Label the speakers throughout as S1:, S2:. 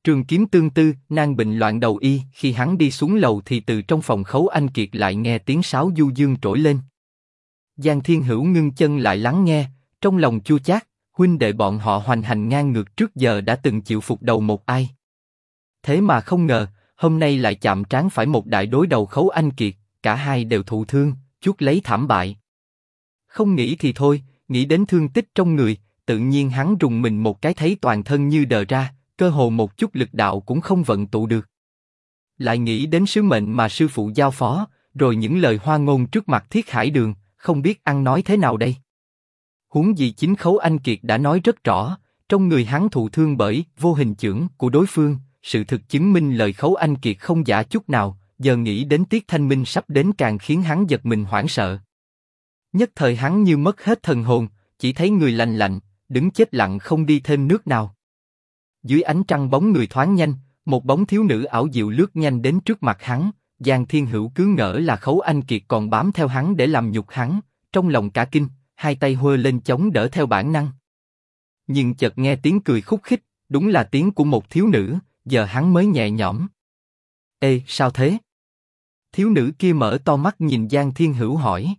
S1: Trường kiếm tương tư, nan bình loạn đầu y. Khi hắn đi xuống lầu thì từ trong phòng Khấu Anh Kiệt lại nghe tiếng sáo du dương trỗi lên. Giang Thiên Hữu ngưng chân lại lắng nghe, trong lòng chua chát. Huynh đệ bọn họ hoành hành ngang ngược trước giờ đã từng chịu phục đầu một ai. Thế mà không ngờ, hôm nay lại chạm trán phải một đại đối đầu Khấu Anh Kiệt, cả hai đều thụ thương, chuốc lấy thảm bại. Không nghĩ thì thôi, nghĩ đến thương tích trong người, tự nhiên hắn rùng mình một cái thấy toàn thân như đờ ra, cơ hồ một chút lực đạo cũng không vận tụ được. Lại nghĩ đến sứ mệnh mà sư phụ giao phó, rồi những lời hoa ngôn trước mặt Thiết Hải Đường, không biết ăn nói thế nào đây. Huống gì chính Khấu Anh Kiệt đã nói rất rõ, trong người hắn thụ thương bởi vô hình chưởng của đối phương, sự thực chứng minh lời Khấu Anh Kiệt không giả chút nào, giờ nghĩ đến Tiết Thanh Minh sắp đến càng khiến hắn giật mình hoảng sợ. Nhất thời hắn như mất hết thần hồn, chỉ thấy người lạnh lạnh, đứng chết lặng không đi thêm nước nào. Dưới ánh trăng bóng người thoáng nhanh, một bóng thiếu nữ ảo diệu lướt nhanh đến trước mặt hắn, Giang Thiên Hữu cứ ngỡ là Khấu Anh Kiệt còn bám theo hắn để làm nhục hắn, trong lòng cả kinh, hai tay huơ lên chống đỡ theo bản năng. Nhưng chợt nghe tiếng cười khúc khích, đúng là tiếng của một thiếu nữ, giờ hắn mới nhẹ nhõm. Ê, sao thế? Thiếu nữ kia mở to mắt nhìn Giang Thiên Hữu hỏi.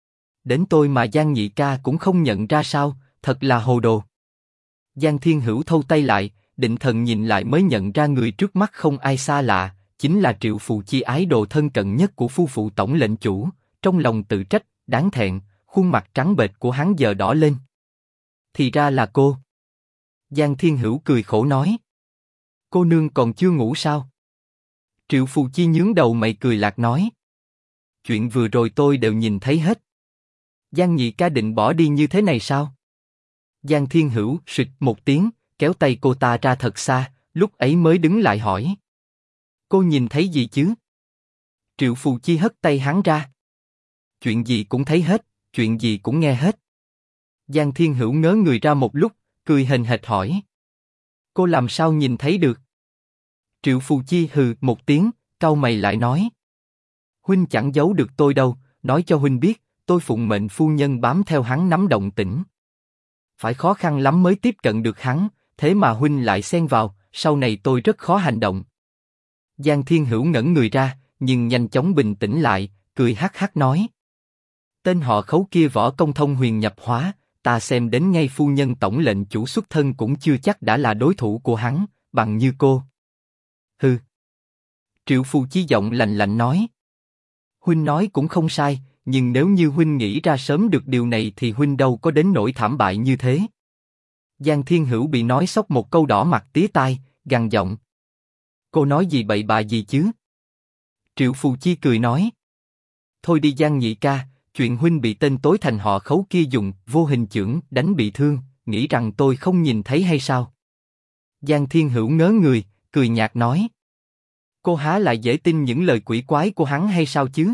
S1: Đến tôi mà Giang nhị ca cũng không nhận ra sao, thật là hồ đồ. Giang Thiên Hữu thâu tay lại, định thần nhìn lại mới nhận ra người trước mắt không ai xa lạ, chính là Triệu Phù Chi ái đồ thân cận nhất của phu phụ tổng lệnh chủ, trong lòng tự trách, đáng thẹn, khuôn mặt trắng bệch của hắn giờ đỏ lên. Thì ra là cô. Giang Thiên Hữu cười khổ nói. Cô nương còn chưa ngủ sao? Triệu Phù Chi nhướng đầu mày cười lạc nói. Chuyện vừa rồi tôi đều nhìn thấy hết. Giang nhị ca định bỏ đi như thế này sao? Giang Thiên Hữu sụt một tiếng, kéo tay cô ta ra thật xa, lúc ấy mới đứng lại hỏi. Cô nhìn thấy gì chứ? Triệu Phù Chi hất tay hắn ra. Chuyện gì cũng thấy hết, chuyện gì cũng nghe hết. Giang Thiên Hữu ngớ người ra một lúc, cười hềnh hệt hỏi. Cô làm sao nhìn thấy được? Triệu Phù Chi hừ một tiếng, cau mày lại nói. Huynh chẳng giấu được tôi đâu, nói cho huynh biết, tôi phụng mệnh phu nhân bám theo hắn nắm động tĩnh. Phải khó khăn lắm mới tiếp cận được hắn, thế mà huynh lại xen vào, sau này tôi rất khó hành động. Giang Thiên Hữu ngẩn người ra, nhưng nhanh chóng bình tĩnh lại, cười hắc hắc nói. Tên họ Khấu kia võ công thông huyền nhập hóa, ta xem đến ngay phu nhân tổng lệnh chủ xuất thân cũng chưa chắc đã là đối thủ của hắn, bằng như cô. Hừ. Triệu Phù Chi giọng lạnh lạnh nói. Huynh nói cũng không sai, nhưng nếu như huynh nghĩ ra sớm được điều này thì huynh đâu có đến nỗi thảm bại như thế. Giang Thiên Hữu bị nói sốc một câu đỏ mặt tía tai, gằn giọng. Cô nói gì bậy bạ gì chứ? Triệu Phù Chi cười nói. Thôi đi Giang nhị ca, chuyện huynh bị tên tối thành họ Khấu kia dùng vô hình chưởng đánh bị thương, nghĩ rằng tôi không nhìn thấy hay sao? Giang Thiên Hữu ngớ người, cười nhạt nói. Cô há lại dễ tin những lời quỷ quái của hắn hay sao chứ?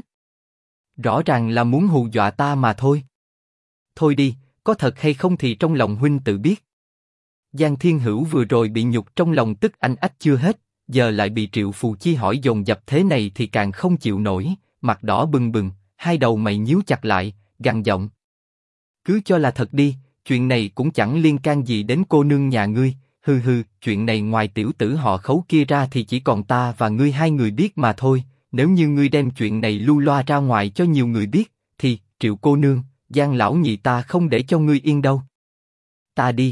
S1: Rõ ràng là muốn hù dọa ta mà thôi. Thôi đi, có thật hay không thì trong lòng huynh tự biết. Giang Thiên Hữu vừa rồi bị nhục trong lòng tức anh ách chưa hết, giờ lại bị Triệu Phù Chi hỏi dồn dập thế này thì càng không chịu nổi, mặt đỏ bừng bừng, hai đầu mày nhíu chặt lại, gằn giọng. Cứ cho là thật đi, chuyện này cũng chẳng liên can gì đến cô nương nhà ngươi, hừ hừ, chuyện này ngoài tiểu tử họ Khấu kia ra thì chỉ còn ta và ngươi hai người biết mà thôi, nếu như ngươi đem chuyện này lưu loa ra ngoài cho nhiều người biết, thì, Triệu cô nương, Giang lão nhị ta không để cho ngươi yên đâu. Ta đi.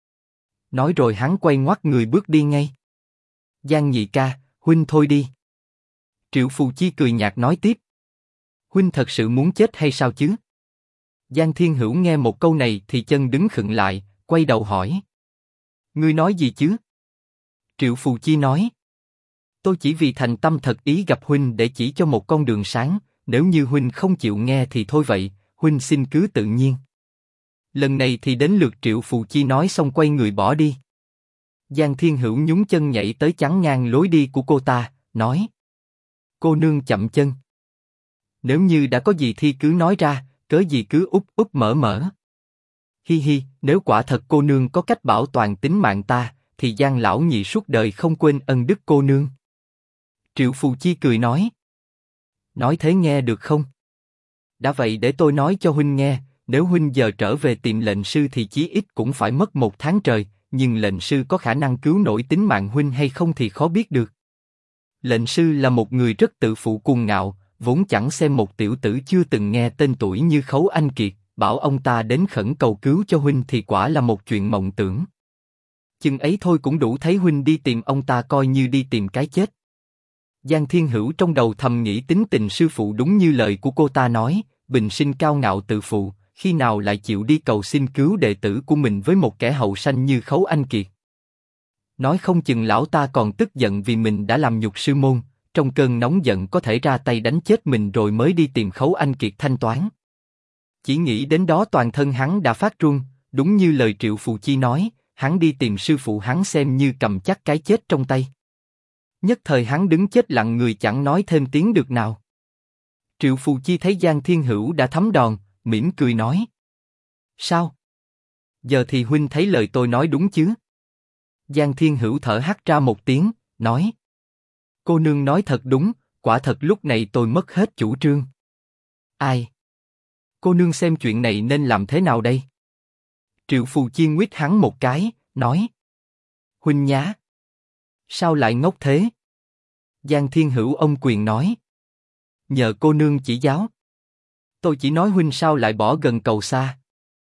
S1: Nói rồi hắn quay ngoắt người bước đi ngay. Giang nhị ca, huynh thôi đi. Triệu Phù Chi cười nhạt nói tiếp. Huynh thật sự muốn chết hay sao chứ? Giang Thiên Hữu nghe một câu này thì chân đứng khựng lại, quay đầu hỏi. Ngươi nói gì chứ? Triệu Phù Chi nói. Tôi chỉ vì thành tâm thật ý gặp huynh để chỉ cho một con đường sáng, nếu như huynh không chịu nghe thì thôi vậy, huynh xin cứ tự nhiên. Lần này thì đến lượt Triệu Phù Chi nói xong quay người bỏ đi. Giang Thiên Hữu nhún chân nhảy tới chắn ngang lối đi của cô ta, nói. Cô nương chậm chân. Nếu như đã có gì thì cứ nói ra, cớ gì cứ úp úp mở mở. Hi hi, nếu quả thật cô nương có cách bảo toàn tính mạng ta, thì Giang lão nhị suốt đời không quên ân đức cô nương. Triệu Phù Chi cười nói. Nói thế nghe được không? Đã vậy để tôi nói cho huynh nghe, nếu huynh giờ trở về tìm lệnh sư thì chí ít cũng phải mất 1 tháng trời, nhưng lệnh sư có khả năng cứu nổi tính mạng huynh hay không thì khó biết được. Lệnh sư là một người rất tự phụ cuồng ngạo, vốn chẳng xem một tiểu tử chưa từng nghe tên tuổi như Khấu Anh Kiệt, bảo ông ta đến khẩn cầu cứu cho huynh thì quả là một chuyện mộng tưởng. Chừng ấy thôi cũng đủ thấy huynh đi tìm ông ta coi như đi tìm cái chết. Giang Thiên Hữu trong đầu thầm nghĩ tính tình sư phụ đúng như lời của cô ta nói, bình sinh cao ngạo tự phụ, khi nào lại chịu đi cầu xin cứu đệ tử của mình với một kẻ hậu sanh như Khấu Anh Kiệt. Nói không chừng lão ta còn tức giận vì mình đã làm nhục sư môn, trong cơn nóng giận có thể ra tay đánh chết mình rồi mới đi tìm Khấu Anh Kiệt thanh toán. Chỉ nghĩ đến đó toàn thân hắn đã phát run, đúng như lời Triệu Phù Chi nói, hắn đi tìm sư phụ hắn xem như cầm chắc cái chết trong tay. Nhất thời hắn đứng chết lặng người chẳng nói thêm tiếng được nào. Triệu Phù Chi thấy Giang Thiên Hữu đã thấm đòn, mỉm cười nói: Sao? Giờ thì huynh thấy lời tôi nói đúng chứ? Giang Thiên Hữu thở hắt ra một tiếng, nói: Cô nương nói thật đúng, quả thật lúc này tôi mất hết chủ trương. Ai? Cô nương xem chuyện này nên làm thế nào đây? Triệu Phù Chi nguyết hắn một cái, nói: Huynh nhá. Sao lại ngốc thế? Giang Thiên Hữu ôm quyền nói: Nhờ cô nương chỉ giáo. Tôi chỉ nói huynh sao lại bỏ gần cầu xa.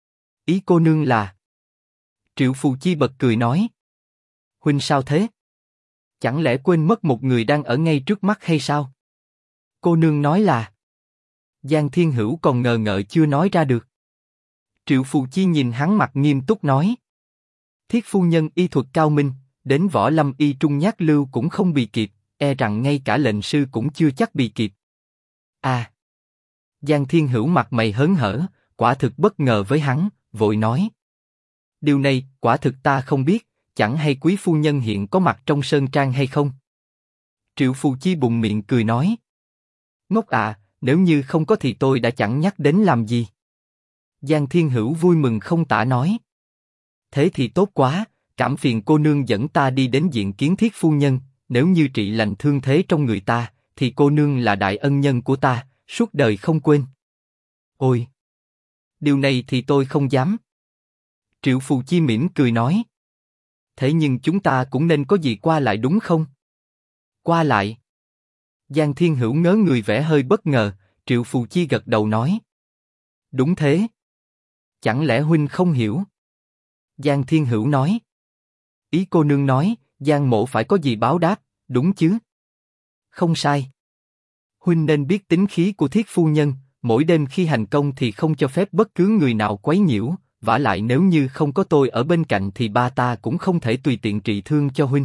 S1: Ý cô nương là? Triệu Phù Chi bật cười nói: Huynh sao thế? Chẳng lẽ quên mất một người đang ở ngay trước mắt hay sao? Cô nương nói là? Giang Thiên Hữu còn ngờ ngợ chưa nói ra được. Triệu Phù Chi nhìn hắn mặt nghiêm túc nói: Thiết phu nhân y thuật cao minh, đến võ lâm y trung nhát lưu cũng không bị kịp, e rằng ngay cả lệnh sư cũng chưa chắc bị kịp. À! Giang Thiên Hữu mặt mày hớn hở, quả thực bất ngờ với hắn, vội nói: Điều này quả thực ta không biết, chẳng hay quý phu nhân hiện có mặt trong sơn trang hay không? Triệu Phù Chi bùng miệng cười nói: Ngốc à, nếu như không có thì tôi đã chẳng nhắc đến làm gì. Giang Thiên Hữu vui mừng không tả nói: Thế thì tốt quá, cảm phiền cô nương dẫn ta đi đến diện kiến Thiết phu nhân, nếu như trị lành thương thế trong người ta, thì cô nương là đại ân nhân của ta, suốt đời không quên. Ôi! Điều này thì tôi không dám. Triệu Phù Chi mỉm cười nói: Thế nhưng chúng ta cũng nên có gì qua lại đúng không? Qua lại? Giang Thiên Hữu ngớ người vẻ hơi bất ngờ, Triệu Phù Chi gật đầu nói: Đúng thế. Chẳng lẽ huynh không hiểu? Giang Thiên Hữu nói: Ý cô nương nói, Giang mộ phải có gì báo đáp, đúng chứ? Không sai. Huynh nên biết tính khí của Thiết phu nhân, mỗi đêm khi hành công thì không cho phép bất cứ người nào quấy nhiễu, vả lại nếu như không có tôi ở bên cạnh thì ba ta cũng không thể tùy tiện trị thương cho huynh.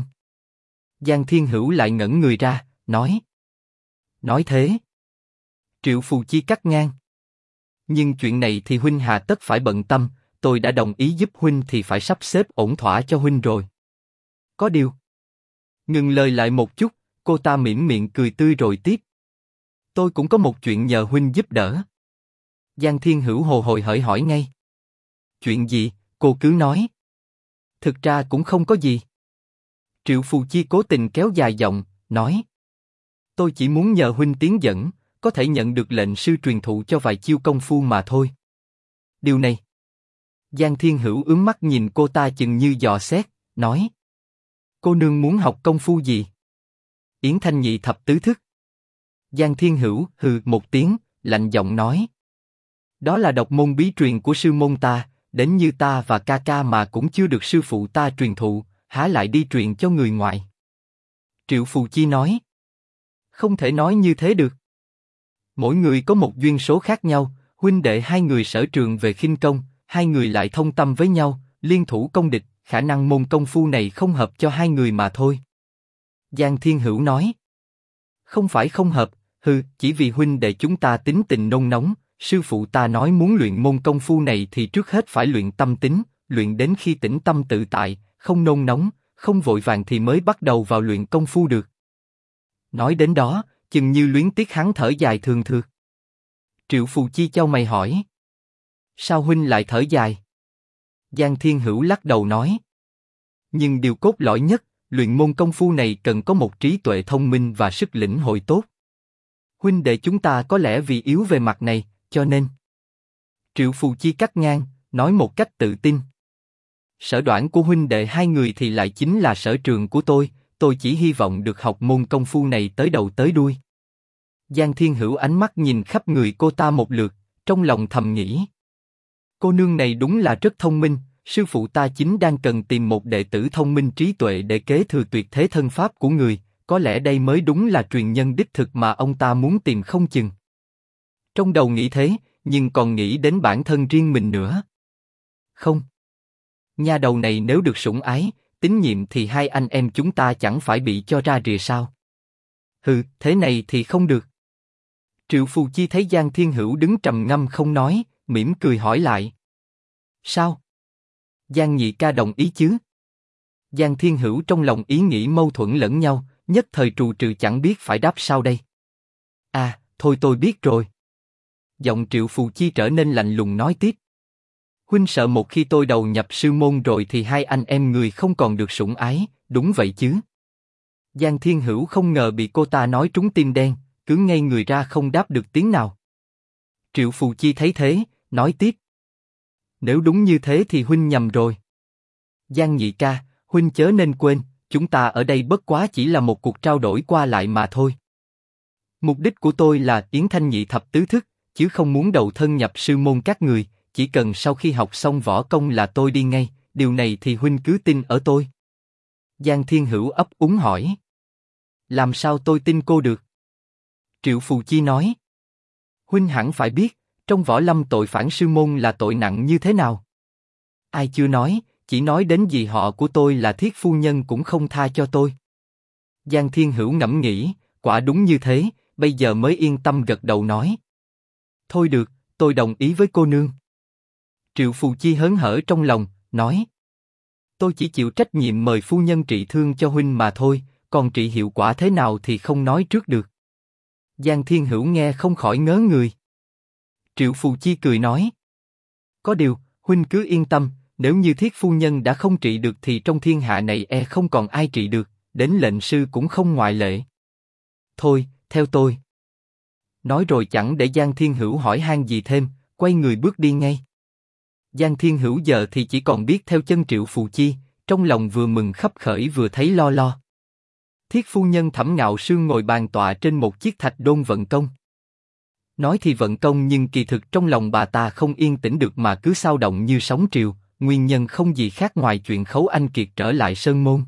S1: Giang Thiên Hữu lại ngẩn người ra, nói: Nói thế? Triệu Phù Chi cắt ngang: Nhưng chuyện này thì huynh hà tất phải bận tâm, tôi đã đồng ý giúp huynh thì phải sắp xếp ổn thỏa cho huynh rồi. Có điều. Ngừng lời lại một chút, cô ta mỉm miệng cười tươi rồi tiếp: Tôi cũng có một chuyện nhờ huynh giúp đỡ. Giang Thiên Hữu hồ hởi hởi hỏi ngay: Chuyện gì, cô cứ nói. Thực ra cũng không có gì. Triệu Phù Chi cố tình kéo dài giọng, nói: Tôi chỉ muốn nhờ huynh tiến dẫn, có thể nhận được lệnh sư truyền thụ cho vài chiêu công phu mà thôi. Điều này. Giang Thiên Hữu ướm mắt nhìn cô ta chừng như dò xét, nói: Cô nương muốn học công phu gì? Yến Thanh nhị thập tứ thức. Giang Thiên Hữu hừ một tiếng, lạnh giọng nói: Đó là độc môn bí truyền của sư môn ta, đến như ta và ca ca mà cũng chưa được sư phụ ta truyền thụ, há lại đi truyền cho người ngoài. Triệu Phù Chi nói: Không thể nói như thế được. Mỗi người có một duyên số khác nhau, huynh đệ hai người sở trường về khinh công, hai người lại thông tâm với nhau, liên thủ công địch, khả năng môn công phu này không hợp cho hai người mà thôi. Giang Thiên Hữu nói: Không phải không hợp, chỉ vì huynh đệ chúng ta tính tình nôn nóng, sư phụ ta nói muốn luyện môn công phu này thì trước hết phải luyện tâm tính, luyện đến khi tĩnh tâm tự tại, không nôn nóng, không vội vàng thì mới bắt đầu vào luyện công phu được. Nói đến đó, chừng như luyến tiếc hắn thở dài thường thượt. Triệu Phù Chi chau mày hỏi: Sao huynh lại thở dài? Giang Thiên Hữu lắc đầu nói: Nhưng điều cốt lõi nhất, luyện môn công phu này cần có một trí tuệ thông minh và sức lĩnh hội tốt. Huynh đệ chúng ta có lẽ vì yếu về mặt này, cho nên. Triệu Phù Chi cắt ngang, nói một cách tự tin: Sở đoản của huynh đệ hai người thì lại chính là sở trường của tôi chỉ hy vọng được học môn công phu này tới đầu tới đuôi. Giang Thiên Hữu ánh mắt nhìn khắp người cô ta một lượt, trong lòng thầm nghĩ. Cô nương này đúng là rất thông minh, sư phụ ta chính đang cần tìm một đệ tử thông minh trí tuệ để kế thừa tuyệt thế thân pháp của người, có lẽ đây mới đúng là truyền nhân đích thực mà ông ta muốn tìm không chừng. Trong đầu nghĩ thế, nhưng còn nghĩ đến bản thân riêng mình nữa. Không. Nha đầu này nếu được sủng ái, tín nhiệm thì hai anh em chúng ta chẳng phải bị cho ra rìa sao? Hừ, thế này thì không được. Triệu Phù Chi thấy Giang Thiên Hữu đứng trầm ngâm không nói, mỉm cười hỏi lại. Sao? Giang nhị ca đồng ý chứ? Giang Thiên Hữu trong lòng ý nghĩ mâu thuẫn lẫn nhau, nhất thời trù trừ chẳng biết phải đáp sao đây. À, thôi tôi biết rồi. Giọng Triệu Phù Chi trở nên lạnh lùng nói tiếp. Huynh sợ một khi tôi đầu nhập sư môn rồi thì hai anh em người không còn được sủng ái, đúng vậy chứ? Giang Thiên Hữu không ngờ bị cô ta nói trúng tim đen, cứ ngây người ra không đáp được tiếng nào. Triệu Phù Chi thấy thế, nói tiếp. Nếu đúng như thế thì huynh nhầm rồi. Giang nhị ca, huynh chớ nên quên, chúng ta ở đây bất quá chỉ là một cuộc trao đổi qua lại mà thôi. Mục đích của tôi là Yến Thanh nhị thập tứ thức, chứ không muốn đầu thân nhập sư môn các người, chỉ cần sau khi học xong võ công là tôi đi ngay, điều này thì huynh cứ tin ở tôi. Giang Thiên Hữu ấp úng hỏi. Làm sao tôi tin cô được? Triệu Phù Chi nói. Huynh hẳn phải biết, trong võ lâm tội phản sư môn là tội nặng như thế nào. Ai chưa nói, chỉ nói đến dì họ của tôi là Thiết phu nhân cũng không tha cho tôi. Giang Thiên Hữu ngẫm nghĩ, quả đúng như thế, bây giờ mới yên tâm gật đầu nói. Thôi được, tôi đồng ý với cô nương. Triệu Phù Chi hớn hở trong lòng, nói. Tôi chỉ chịu trách nhiệm mời phu nhân trị thương cho huynh mà thôi, còn trị hiệu quả thế nào thì không nói trước được. Giang Thiên Hữu nghe không khỏi ngớ người. Triệu Phù Chi cười nói. Có điều, huynh cứ yên tâm, nếu như Thiết phu nhân đã không trị được thì trong thiên hạ này không còn ai trị được, đến lệnh sư cũng không ngoại lệ. Thôi, theo tôi. Nói rồi chẳng để Giang Thiên Hữu hỏi han gì thêm, quay người bước đi ngay. Giang Thiên Hữu giờ thì chỉ còn biết theo chân Triệu Phù Chi, trong lòng vừa mừng khấp khởi vừa thấy lo lo. Thiết phu nhân Thẩm Ngạo Sương ngồi bàn tọa trên một chiếc thạch đôn vận công. Nói thì vận công nhưng kỳ thực trong lòng bà ta không yên tĩnh được mà cứ xao động như sóng triều, nguyên nhân không gì khác ngoài chuyện Khấu Anh Kiệt trở lại Sơn Môn.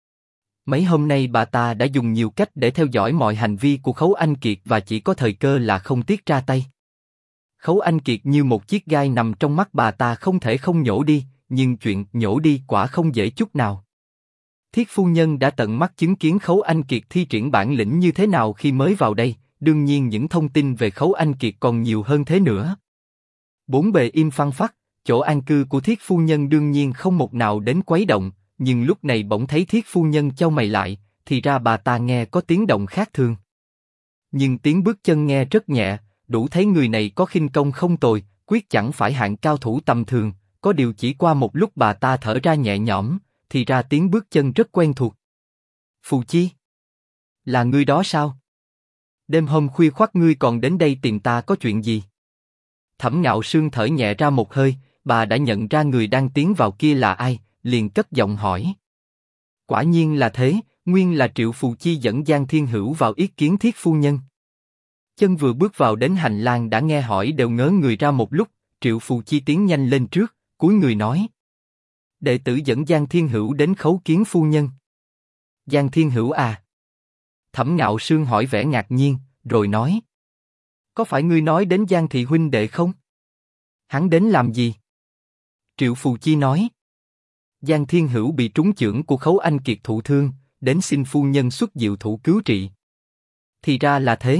S1: Mấy hôm nay bà ta đã dùng nhiều cách để theo dõi mọi hành vi của Khấu Anh Kiệt và chỉ có thời cơ là không tiếc ra tay. Khấu Anh Kiệt như một chiếc gai nằm trong mắt bà ta không thể không nhổ đi, nhưng chuyện nhổ đi quả không dễ chút nào. Thiết phu nhân đã tận mắt chứng kiến Khấu Anh Kiệt thi triển bản lĩnh như thế nào khi mới vào đây, đương nhiên những thông tin về Khấu Anh Kiệt còn nhiều hơn thế nữa. Bốn bề im phăng phắc, chỗ an cư của Thiết phu nhân đương nhiên không một nào đến quấy động, nhưng lúc này bỗng thấy Thiết phu nhân chau mày lại, thì ra bà ta nghe có tiếng động khác thường. Nhưng tiếng bước chân nghe rất nhẹ, đủ thấy người này có khinh công không tồi, quyết chẳng phải hạng cao thủ tầm thường, có điều chỉ qua một lúc bà ta thở ra nhẹ nhõm, thì ra tiếng bước chân rất quen thuộc. Phù Chi? Là ngươi đó sao? Đêm hôm khuya khoắt ngươi còn đến đây tìm ta có chuyện gì? Thẩm Ngạo Sương thở nhẹ ra một hơi, bà đã nhận ra người đang tiến vào kia là ai, liền cất giọng hỏi. Quả nhiên là thế, nguyên là Triệu Phù Chi dẫn Giang Thiên Hữu vào yết kiến Thiết phu nhân. Chân vừa bước vào đến hành lang đã nghe hỏi đều ngớ người ra một lúc, Triệu Phù Chi tiến nhanh lên trước, cúi người nói. Đệ tử dẫn Giang Thiên Hữu đến khấu kiến phu nhân. Giang Thiên Hữu à? Thẩm Ngạo Sương hỏi vẻ ngạc nhiên, rồi nói. Có phải ngươi nói đến Giang thị huynh đệ không? Hắn đến làm gì? Triệu Phù Chi nói. Giang Thiên Hữu bị trúng chưởng của Khấu Anh Kiệt thụ thương, đến xin phu nhân xuất diệu thủ cứu trị. Thì ra là thế.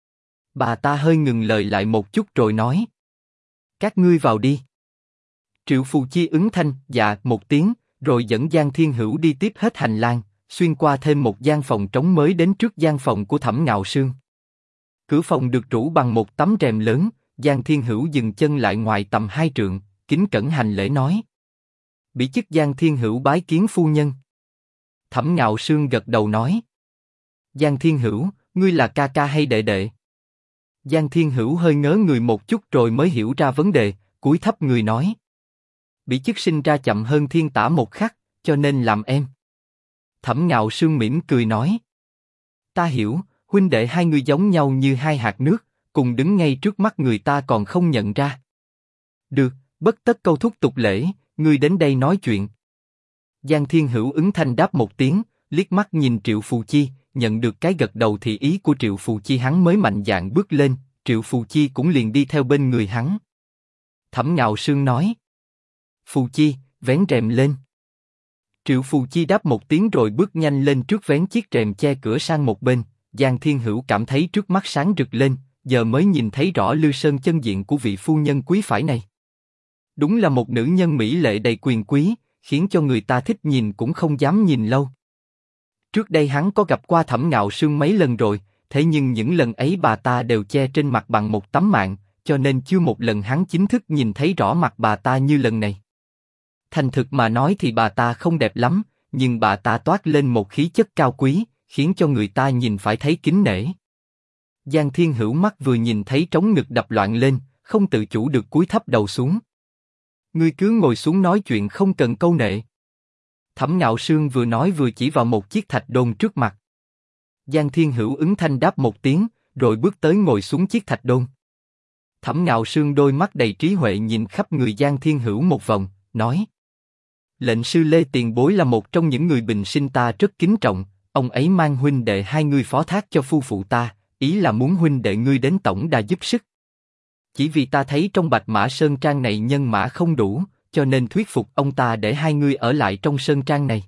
S1: Bà ta hơi ngừng lời lại một chút rồi nói. Các ngươi vào đi. Triệu Phù Chi ứng thanh, dạ một tiếng, rồi dẫn Giang Thiên Hữu đi tiếp hết hành lang, xuyên qua thêm một gian phòng trống mới đến trước gian phòng của Thẩm Ngạo Sương. Cửa phòng được trủ bằng một tấm rèm lớn, Giang Thiên Hữu dừng chân lại ngoài tầm 2 trượng, kính cẩn hành lễ nói. Bỉ chức Giang Thiên Hữu bái kiến phu nhân. Thẩm Ngạo Sương gật đầu nói. Giang Thiên Hữu, ngươi là ca ca hay đệ đệ? Giang Thiên Hữu hơi ngớ người một chút rồi mới hiểu ra vấn đề, cúi thấp người nói. Bỉ chức sinh ra chậm hơn Thiên Tả một khắc, cho nên làm em. Thẩm Ngạo Sương mỉm cười nói. Ta hiểu, huynh đệ hai người giống nhau như hai hạt nước, cùng đứng ngay trước mắt người ta còn không nhận ra. Được, bất tất câu thúc tục lễ, ngươi đến đây nói chuyện. Giang Thiên Hữu ứng thanh đáp một tiếng, liếc mắt nhìn Triệu Phù Chi, nhận được cái gật đầu thì ý của Triệu Phù Chi hắn mới mạnh dạn bước lên, Triệu Phù Chi cũng liền đi theo bên người hắn. Thẩm Ngạo Sương nói. Phù Chi, vén rèm lên. Triệu Phù Chi đáp một tiếng rồi bước nhanh lên trước vén chiếc rèm che cửa sang một bên. Giang Thiên Hữu cảm thấy trước mắt sáng rực lên, giờ mới nhìn thấy rõ Lư Sơn chân diện của vị phu nhân quý phái này. Đúng là một nữ nhân mỹ lệ đầy quyền quý, khiến cho người ta thích nhìn cũng không dám nhìn lâu. Trước đây hắn có gặp qua Thẩm Ngạo Sương mấy lần rồi, thế nhưng những lần ấy bà ta đều che trên mặt bằng một tấm màn, cho nên chưa một lần hắn chính thức nhìn thấy rõ mặt bà ta như lần này. Thành thực mà nói thì bà ta không đẹp lắm, nhưng bà ta toát lên một khí chất cao quý, khiến cho người ta nhìn phải thấy kính nể. Giang Thiên Hữu mắt vừa nhìn thấy trống ngực đập loạn lên, không tự chủ được cúi thấp đầu xuống. Ngươi cứ ngồi xuống nói chuyện không cần câu nệ. Thẩm Ngạo Sương vừa nói vừa chỉ vào một chiếc thạch đôn trước mặt. Giang Thiên Hữu ứng thanh đáp một tiếng, rồi bước tới ngồi xuống chiếc thạch đôn. Thẩm Ngạo Sương đôi mắt đầy trí huệ nhìn khắp người Giang Thiên Hữu một vòng, nói: Lệnh sư Lê tiền bối là một trong những người bình sinh ta rất kính trọng, ông ấy mang huynh đệ hai người phó thác cho phu phụ ta, ý là muốn huynh đệ ngươi đến tổng đà giúp sức. Chỉ vì ta thấy trong Bạch Mã Sơn Trang này nhân mã không đủ, cho nên thuyết phục ông ta để hai ngươi ở lại trong Sơn Trang này.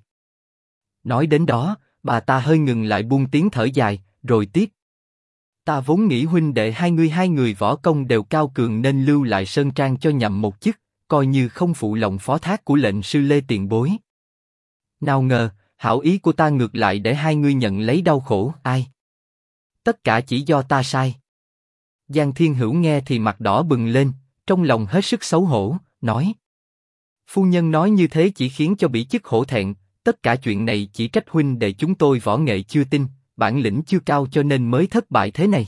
S1: Nói đến đó, bà ta hơi ngừng lại buông tiếng thở dài, rồi tiếp. Ta vốn nghĩ huynh đệ hai người võ công đều cao cường nên lưu lại Sơn Trang cho nhậm một chức, coi như không phụ lòng phó thác của lệnh sư Lê tiền bối. Nào ngờ, hảo ý của ta ngược lại để hai ngươi nhận lấy đau khổ, ai? Tất cả chỉ do ta sai. Giang Thiên Hữu nghe thì mặt đỏ bừng lên, trong lòng hết sức xấu hổ, nói: Phu nhân nói như thế chỉ khiến cho bỉ chức hổ thẹn, tất cả chuyện này chỉ trách huynh đệ chúng tôi võ nghệ chưa tinh, bản lĩnh chưa cao cho nên mới thất bại thế này.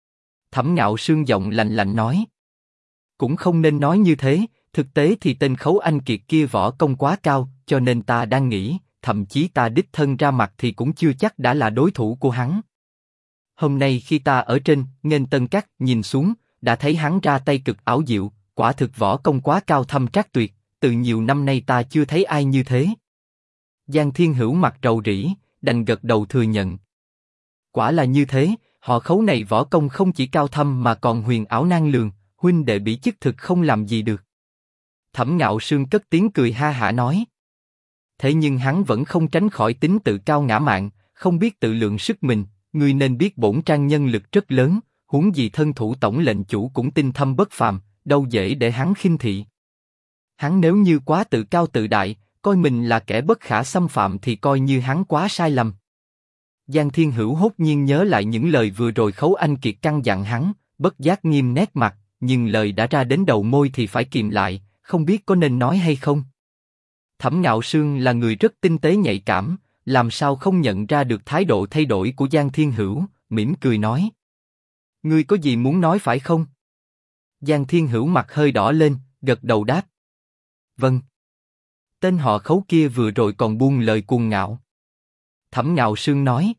S1: Thẩm Ngạo Sương giọng lạnh lạnh nói: Cũng không nên nói như thế, thực tế thì tên Khấu Anh Kiệt kia võ công quá cao, cho nên ta đang nghĩ, thậm chí ta đích thân ra mặt thì cũng chưa chắc đã là đối thủ của hắn. Hôm nay khi ta ở trên Nghênh Tân Các nhìn xuống, đã thấy hắn ra tay cực ảo diệu, quả thực võ công quá cao thâm trác tuyệt, từ nhiều năm nay ta chưa thấy ai như thế. Giang Thiên Hữu mặt rầu rĩ, đành gật đầu thừa nhận. Quả là như thế, họ Khấu này võ công không chỉ cao thâm mà còn huyền ảo nan lường, huynh đệ bỉ chức thực không làm gì được. Thẩm Ngạo Sương cất tiếng cười ha hả nói. Thế nhưng hắn vẫn không tránh khỏi tính tự cao ngã mạn, không biết tự lượng sức mình. Ngươi nên biết bổn trang nhân lực rất lớn, huống gì thân thủ tổng lệnh chủ cũng tinh thâm bất phàm, đâu dễ để hắn khinh thị. Hắn nếu như quá tự cao tự đại, coi mình là kẻ bất khả xâm phạm thì coi như hắn quá sai lầm. Giang Thiên Hữu hốt nhiên nhớ lại những lời vừa rồi Khấu Anh Kiệt căn dặn hắn, bất giác nghiêm nét mặt, nhưng lời đã ra đến đầu môi thì phải kìm lại, không biết có nên nói hay không. Thẩm Ngạo Sương là người rất tinh tế nhạy cảm, làm sao không nhận ra được thái độ thay đổi của Giang Thiên Hữu, mỉm cười nói. Ngươi có gì muốn nói phải không? Giang Thiên Hữu mặt hơi đỏ lên, gật đầu đáp. Vâng. Tên họ Khấu kia vừa rồi còn buông lời cuồng ngạo. Thẩm Ngạo Sương nói.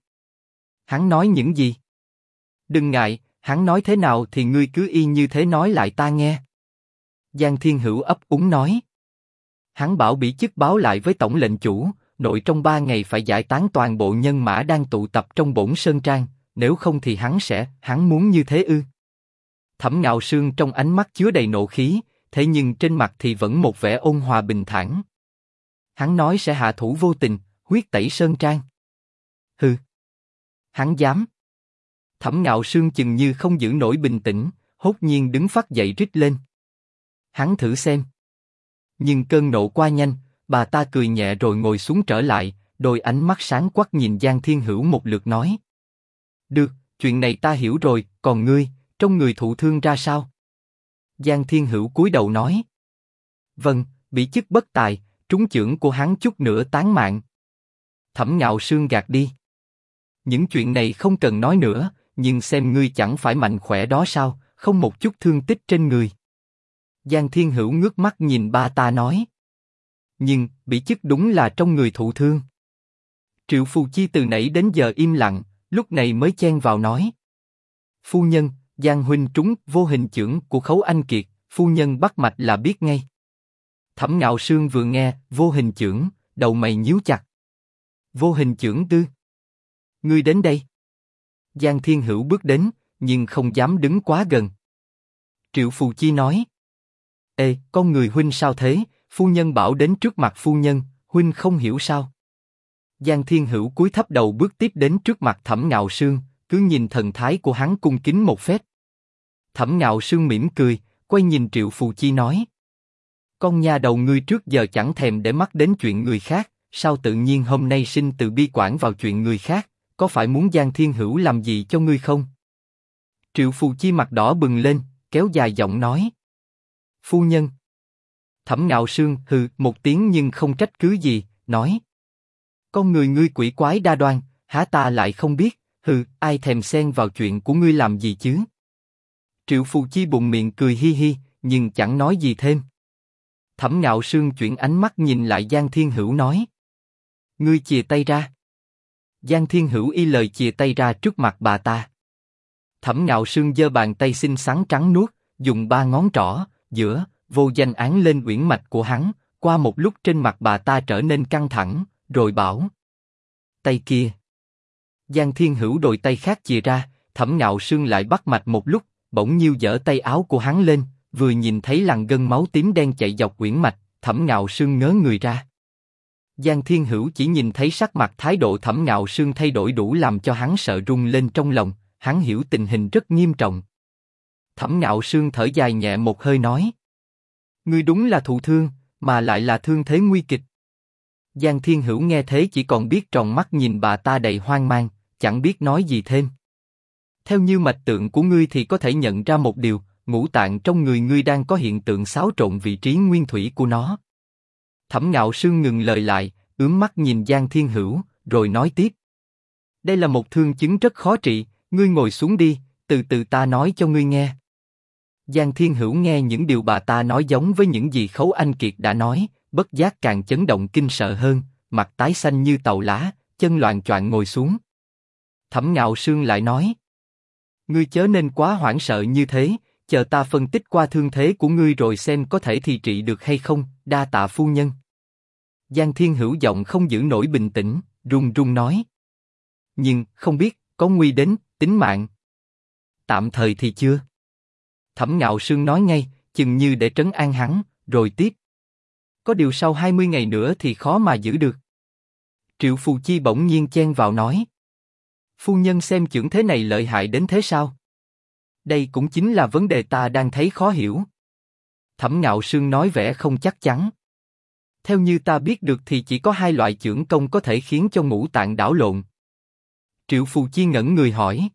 S1: Hắn nói những gì? Đừng ngại, hắn nói thế nào thì ngươi cứ y như thế nói lại ta nghe. Giang Thiên Hữu ấp úng nói. Hắn bảo bỉ chức báo lại với tổng lệnh chủ, nội trong 3 ngày phải giải tán toàn bộ nhân mã đang tụ tập trong bổn Sơn Trang, nếu không thì hắn muốn như thế ư? Thẩm Ngạo Sương trong ánh mắt chứa đầy nộ khí, thế nhưng trên mặt thì vẫn một vẻ ôn hòa bình thản. Hắn nói sẽ hạ thủ vô tình, huyết tẩy Sơn Trang. Hừ. Hắn dám. Thẩm Ngạo Sương chừng như không giữ nổi bình tĩnh, hốt nhiên đứng phắt dậy rít lên. Hắn thử xem. Nhưng cơn nộ qua nhanh, bà ta cười nhẹ rồi ngồi xuống trở lại, đôi ánh mắt sáng quắc nhìn Giang Thiên Hữu một lượt nói. Được, chuyện này ta hiểu rồi, còn ngươi, trong người thụ thương ra sao? Giang Thiên Hữu cúi đầu nói. Vâng, bị chức bất tài, trúng chưởng của hắn chút nữa tán mạng. Thẩm Ngạo Sương gạt đi. Những chuyện này không cần nói nữa, nhưng xem ngươi chẳng phải mạnh khỏe đó sao, không một chút thương tích trên người. Giang Thiên Hữu ngước mắt nhìn ba ta nói. nhưng bị chức đúng là trong người thụ thương. Triệu Phù Chi từ nãy đến giờ im lặng, lúc này mới chen vào nói: Phu nhân, Giang huynh trúng vô hình chưởng của Khấu Anh Kiệt, phu nhân bắt mạch là biết ngay. Thẩm Ngạo Sương vừa nghe vô hình chưởng, đầu mày nhíu chặt. Vô hình chưởng tư? Ngươi đến đây. Giang Thiên Hữu bước đến, nhưng không dám đứng quá gần. Triệu Phù Chi nói: Ê, con người huynh sao thế? Phu nhân bảo đến trước mặt phu nhân, huynh không hiểu sao? Giang Thiên Hữu cúi thấp đầu bước tiếp đến trước mặt Thẩm Ngạo Sương, cứ nhìn thần thái của hắn cung kính một phép. Thẩm Ngạo Sương mỉm cười, quay nhìn Triệu Phù Chi nói: Con nhà đầu ngươi trước giờ chẳng thèm để mắt đến chuyện người khác, sao tự nhiên hôm nay sinh từ bi quản vào chuyện người khác, có phải muốn Giang Thiên Hữu làm gì cho ngươi không? Triệu Phù Chi mặt đỏ bừng lên, kéo dài giọng nói: Phu nhân. Thẩm Ngạo Sương hừ một tiếng nhưng không trách cứ gì, nói: Con người ngươi quỷ quái đa đoan, há ta lại không biết, hừ, ai thèm xen vào chuyện của ngươi làm gì chứ? Triệu Phù Chi bụng miệng cười hi hi, nhưng chẳng nói gì thêm. Thẩm Ngạo Sương chuyển ánh mắt nhìn lại Giang Thiên Hữu nói: Ngươi chìa tay ra. Giang Thiên Hữu y lời chìa tay ra trước mặt bà ta. Thẩm Ngạo Sương giơ bàn tay xinh xắn trắng nuốt, dùng 3 ngón trỏ, giữa, vô danh án lên uyển mạch của hắn. Qua một lúc trên mặt bà ta trở nên căng thẳng, rồi bảo: Tay kia. Giang Thiên Hữu đôi tay khác chìa ra, Thẩm Ngạo Sương lại bắt mạch một lúc, bỗng nhiêu giở tay áo của hắn lên, vừa nhìn thấy làn gân máu tím đen chạy dọc uyển mạch, Thẩm Ngạo Sương ngớ người ra. Giang Thiên Hữu chỉ nhìn thấy sắc mặt thái độ Thẩm Ngạo Sương thay đổi đủ làm cho hắn sợ run lên trong lòng, hắn hiểu tình hình rất nghiêm trọng. Thẩm Ngạo Sương thở dài nhẹ một hơi nói: Ngươi đúng là thụ thương, mà lại là thương thế nguy kịch. Giang Thiên Hữu nghe thế chỉ còn biết tròn mắt nhìn bà ta đầy hoang mang, chẳng biết nói gì thêm. Theo như mạch tượng của ngươi thì có thể nhận ra một điều, ngũ tạng trong người ngươi đang có hiện tượng xáo trộn vị trí nguyên thủy của nó. Thẩm Ngạo Sương ngừng lời lại, ướm mắt nhìn Giang Thiên Hữu, rồi nói tiếp: Đây là một thương chứng rất khó trị, ngươi ngồi xuống đi, từ từ ta nói cho ngươi nghe. Giang Thiên Hữu nghe những điều bà ta nói giống với những gì Khấu Anh Kiệt đã nói, bất giác càng chấn động kinh sợ hơn, mặt tái xanh như tàu lá, chân loạng choạng ngồi xuống. Thẩm Ngạo Sương lại nói: Ngươi chớ nên quá hoảng sợ như thế, chờ ta phân tích qua thương thế của ngươi rồi xem có thể thì trị được hay không, đa tạ phu nhân. Giang Thiên Hữu giọng không giữ nổi bình tĩnh, run run nói: Nhưng không biết có nguy đến tính mạng. Tạm thời thì chưa. Thẩm Ngạo Sương nói ngay, chừng như để trấn an hắn, rồi tiếp: Có điều sau 20 ngày nữa thì khó mà giữ được. Triệu Phù Chi bỗng nhiên chen vào nói: Phu nhân xem chưởng thế này lợi hại đến thế sao? Đây cũng chính là vấn đề ta đang thấy khó hiểu. Thẩm Ngạo Sương nói vẻ không chắc chắn. Theo như ta biết được thì chỉ có 2 loại chưởng công có thể khiến cho ngũ tạng đảo lộn. Triệu Phù Chi ngẩn người hỏi: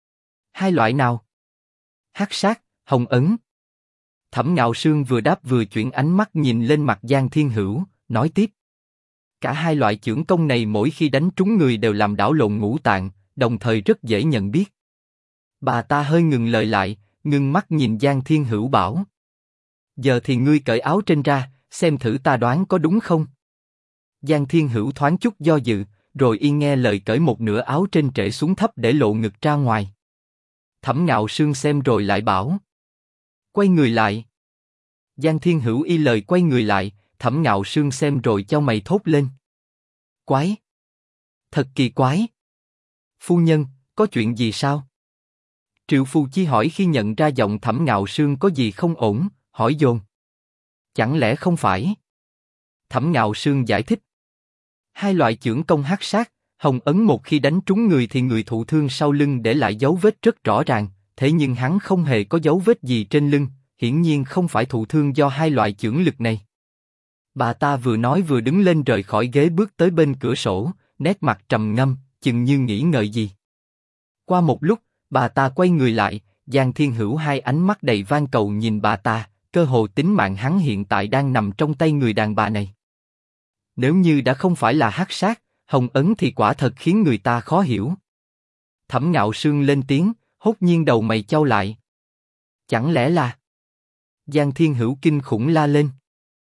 S1: 2 loại nào? Hắc sát, hồng ấn. Thẩm Ngạo Sương vừa đáp vừa chuyển ánh mắt nhìn lên mặt Giang Thiên Hữu, nói tiếp: Cả 2 loại chưởng công này mỗi khi đánh trúng người đều làm đảo lộn ngũ tạng, đồng thời rất dễ nhận biết. Bà ta hơi ngừng lời lại, ngưng mắt nhìn Giang Thiên Hữu bảo: Giờ thì ngươi cởi áo trên ra, xem thử ta đoán có đúng không? Giang Thiên Hữu thoáng chút do dự, rồi y nghe lời cởi một nửa áo trên trễ xuống thấp để lộ ngực ra ngoài. Thẩm Ngạo Sương xem rồi lại bảo: Quay người lại. Giang Thiên Hữu y lời quay người lại, Thẩm Ngạo Sương xem rồi chau mày thốt lên: Quái! Thật kỳ quái! Phu nhân, có chuyện gì sao? Triệu Phù Chi hỏi khi nhận ra giọng Thẩm Ngạo Sương có gì không ổn, hỏi dồn: Chẳng lẽ không phải? Thẩm Ngạo Sương giải thích: 2 loại chưởng công hắc sát, hồng ấn một khi đánh trúng người thì người thụ thương sau lưng để lại dấu vết rất rõ ràng, thế nhưng hắn không hề có dấu vết gì trên lưng, hiển nhiên không phải thụ thương do 2 loại chưởng lực này. Bà ta vừa nói vừa đứng lên rời khỏi ghế bước tới bên cửa sổ, nét mặt trầm ngâm, chừng như nghĩ ngợi gì. Qua một lúc, bà ta quay người lại, Giang Thiên Hữu 2 ánh mắt đầy van cầu nhìn bà ta, cơ hồ tính mạng hắn hiện tại đang nằm trong tay người đàn bà này. Nếu như đã không phải là hắc sát, hồng ấn thì quả thật khiến người ta khó hiểu. Thẩm Ngạo Sương lên tiếng, hốt nhiên đầu mày chau lại. Chẳng lẽ là... Giang Thiên Hữu kinh khủng la lên.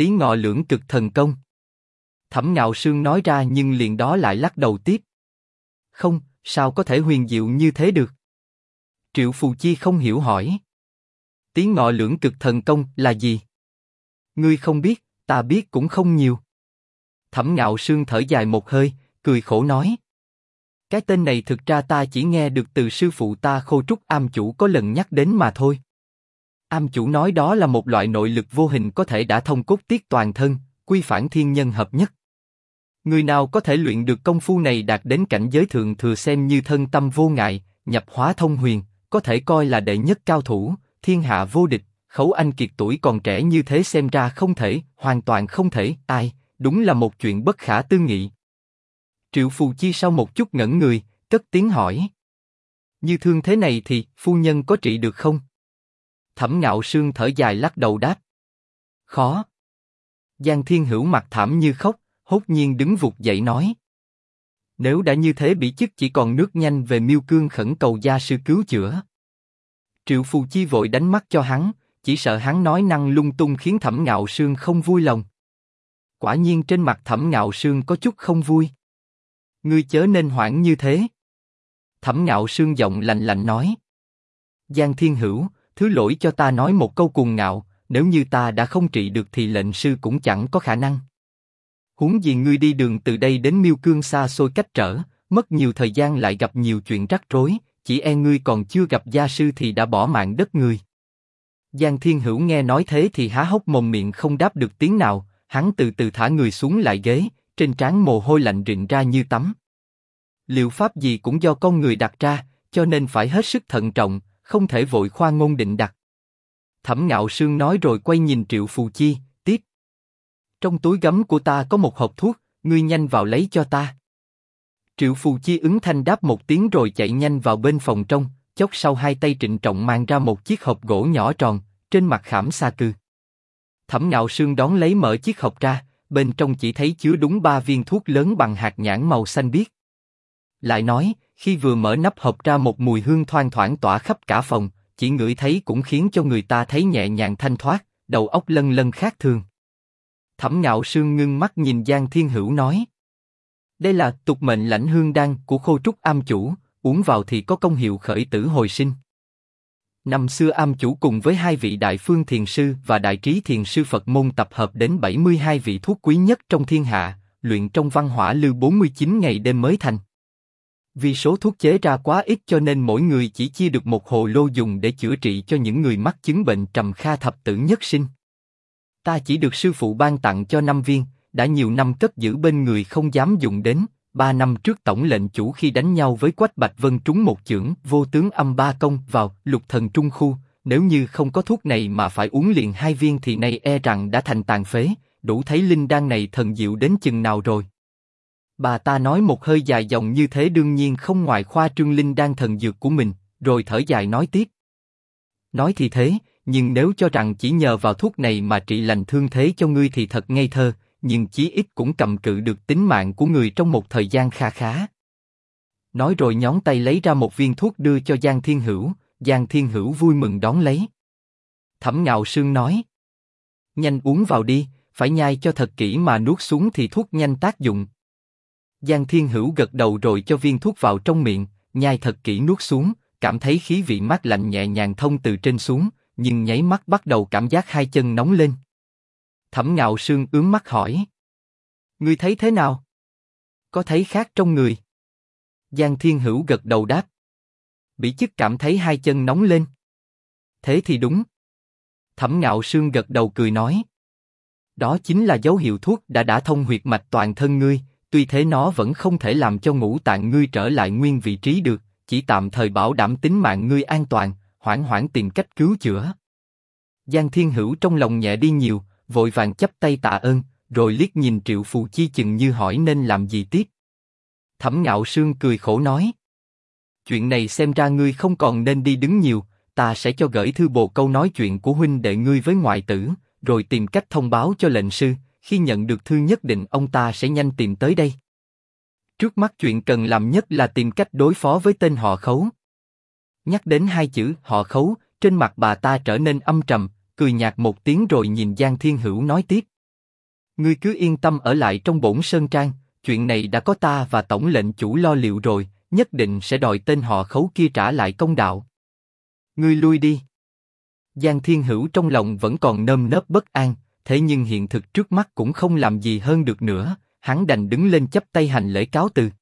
S1: Tiếng ngọ lưỡng cực thần công. Thẩm Ngạo Sương nói ra nhưng liền đó lại lắc đầu tiếp. Không, sao có thể huyền diệu như thế được? Triệu Phù Chi không hiểu hỏi. Tiếng ngọ lưỡng cực thần công là gì? Ngươi không biết, ta biết cũng không nhiều. Thẩm Ngạo Sương thở dài một hơi, cười khổ nói. Cái tên này thực ra ta chỉ nghe được từ sư phụ ta Khô Trúc Am Chủ có lần nhắc đến mà thôi. Am Chủ nói đó là một loại nội lực vô hình có thể đả thông cốt tiết toàn thân, quy phản thiên nhân hợp nhất. Người nào có thể luyện được công phu này đạt đến cảnh giới thượng thừa xem như thân tâm vô ngại, nhập hóa thông huyền, có thể coi là đệ nhất cao thủ, thiên hạ vô địch. Khấu Anh Kiệt tuổi còn trẻ như thế xem ra không thể, hoàn toàn không thể, ai, đúng là một chuyện bất khả tư nghị. Triệu Phù Chi sau một chút ngẩn người, cất tiếng hỏi. Như thương thế này thì, phu nhân có trị được không? Thẩm Ngạo Sương thở dài lắc đầu đáp. Khó. Giang Thiên Hữu mặt thảm như khóc, hốt nhiên đứng vụt dậy nói. Nếu đã như thế bị chức chỉ còn nước nhanh về Miêu Cương khẩn cầu gia sư cứu chữa. Triệu Phù Chi vội đánh mắt cho hắn, chỉ sợ hắn nói năng lung tung khiến Thẩm Ngạo Sương không vui lòng. Quả nhiên trên mặt Thẩm Ngạo Sương có chút không vui. Ngươi chớ nên hoảng như thế. Thẩm Ngạo Sương giọng lạnh lạnh nói. Giang Thiên Hữu, thứ lỗi cho ta nói một câu cuồng ngạo, nếu như ta đã không trị được thì lệnh sư cũng chẳng có khả năng. Huống gì ngươi đi đường từ đây đến Miêu Cương xa xôi cách trở, mất nhiều thời gian lại gặp nhiều chuyện rắc rối, chỉ e ngươi còn chưa gặp gia sư thì đã bỏ mạng đất người. Giang Thiên Hữu nghe nói thế thì há hốc mồm miệng không đáp được tiếng nào, hắn từ từ thả người xuống lại ghế, trên trán mồ hôi lạnh rịn ra như tắm. Liệu pháp gì cũng do con người đặt ra, cho nên phải hết sức thận trọng, không thể vội khoa ngôn định đặt. Thẩm Ngạo Sương nói rồi quay nhìn Triệu Phù Chi, tiếp. Trong túi gấm của ta có một hộp thuốc, ngươi nhanh vào lấy cho ta. Triệu Phù Chi ứng thanh đáp một tiếng rồi chạy nhanh vào bên phòng trong, chốc sau hai tay trịnh trọng mang ra một chiếc hộp gỗ nhỏ tròn, trên mặt khảm sa cư. Thẩm Ngạo Sương đón lấy mở chiếc hộp ra, bên trong chỉ thấy chứa đúng 3 viên thuốc lớn bằng hạt nhãn màu xanh biếc. Lại nói, khi vừa mở nắp hộp ra một mùi hương thoang thoảng tỏa khắp cả phòng, chỉ ngửi thấy cũng khiến cho người ta thấy nhẹ nhàng thanh thoát, đầu óc lân lân khác thường. Thẩm Ngạo Sương ngưng mắt nhìn Giang Thiên Hữu nói. Đây là tục mệnh lãnh hương đan của Khô Trúc Am Chủ, uống vào thì có công hiệu khởi tử hồi sinh. Năm xưa Am Chủ cùng với 2 vị Đại Phương Thiền Sư và Đại Trí Thiền Sư Phật môn tập hợp đến 72 vị thuốc quý nhất trong thiên hạ, luyện trong văn hỏa lưu 49 ngày đêm mới thành. Vì số thuốc chế ra quá ít cho nên mỗi người chỉ chia được một hồ lô dùng để chữa trị cho những người mắc chứng bệnh trầm kha thập tử nhất sinh. Ta chỉ được sư phụ ban tặng cho 5 viên, đã nhiều năm cất giữ bên người không dám dùng đến. 3 năm trước tổng lệnh chủ khi đánh nhau với Quách Bạch Vân trúng một chưởng vô tướng âm 3 công vào Lục Thần Trung Khu, nếu như không có thuốc này mà phải uống liền 2 viên thì nay e rằng đã thành tàn phế, đủ thấy linh đan này thần diệu đến chừng nào rồi. Bà ta nói một hơi dài dòng như thế đương nhiên không ngoài khoa trương linh đan thần dược của mình, rồi thở dài nói tiếp. Nói thì thế, nhưng nếu cho rằng chỉ nhờ vào thuốc này mà trị lành thương thế cho ngươi thì thật ngây thơ, nhưng chí ít cũng cầm cự được tính mạng của người trong một thời gian kha khá. Nói rồi nhón tay lấy ra một viên thuốc đưa cho Giang Thiên Hữu, Giang Thiên Hữu vui mừng đón lấy. Thẩm Ngạo Sương nói. Nhanh uống vào đi, phải nhai cho thật kỹ mà nuốt xuống thì thuốc nhanh tác dụng. Giang Thiên Hữu gật đầu rồi cho viên thuốc vào trong miệng, nhai thật kỹ nuốt xuống, cảm thấy khí vị mát lạnh nhẹ nhàng thông từ trên xuống, nhưng nháy mắt bắt đầu cảm giác hai chân nóng lên. Thẩm Ngạo Sương ướm mắt hỏi. Ngươi thấy thế nào? Có thấy khác trong người? Giang Thiên Hữu gật đầu đáp. Bỉ chức cảm thấy hai chân nóng lên. Thế thì đúng. Thẩm Ngạo Sương gật đầu cười nói. Đó chính là dấu hiệu thuốc đã đả thông huyệt mạch toàn thân ngươi, tuy thế nó vẫn không thể làm cho ngũ tạng ngươi trở lại nguyên vị trí được, chỉ tạm thời bảo đảm tính mạng ngươi an toàn, hoãn hoãn tìm cách cứu chữa. Giang Thiên Hữu trong lòng nhẹ đi nhiều, vội vàng chắp tay tạ ơn, rồi liếc nhìn Triệu Phù Chi chừng như hỏi nên làm gì tiếp. Thẩm Ngạo Sương cười khổ nói. Chuyện này xem ra ngươi không còn nên đi đứng nhiều, ta sẽ cho gửi thư bồ câu nói chuyện của huynh đệ ngươi với ngoại tử, rồi tìm cách thông báo cho lệnh sư, khi nhận được thư nhất định ông ta sẽ nhanh tìm tới đây. Trước mắt chuyện cần làm nhất là tìm cách đối phó với tên họ Khấu. Nhắc đến 2 chữ họ Khấu, trên mặt bà ta trở nên âm trầm, cười nhạt một tiếng rồi nhìn Giang Thiên Hữu nói tiếp. Ngươi cứ yên tâm ở lại trong Bổn Sơn Trang, chuyện này đã có ta và tổng lệnh chủ lo liệu rồi, nhất định sẽ đòi tên họ Khấu kia trả lại công đạo. Ngươi lui đi. Giang Thiên Hữu trong lòng vẫn còn nơm nớp bất an, thế nhưng hiện thực trước mắt cũng không làm gì hơn được nữa, hắn đành đứng lên chắp tay hành lễ cáo từ.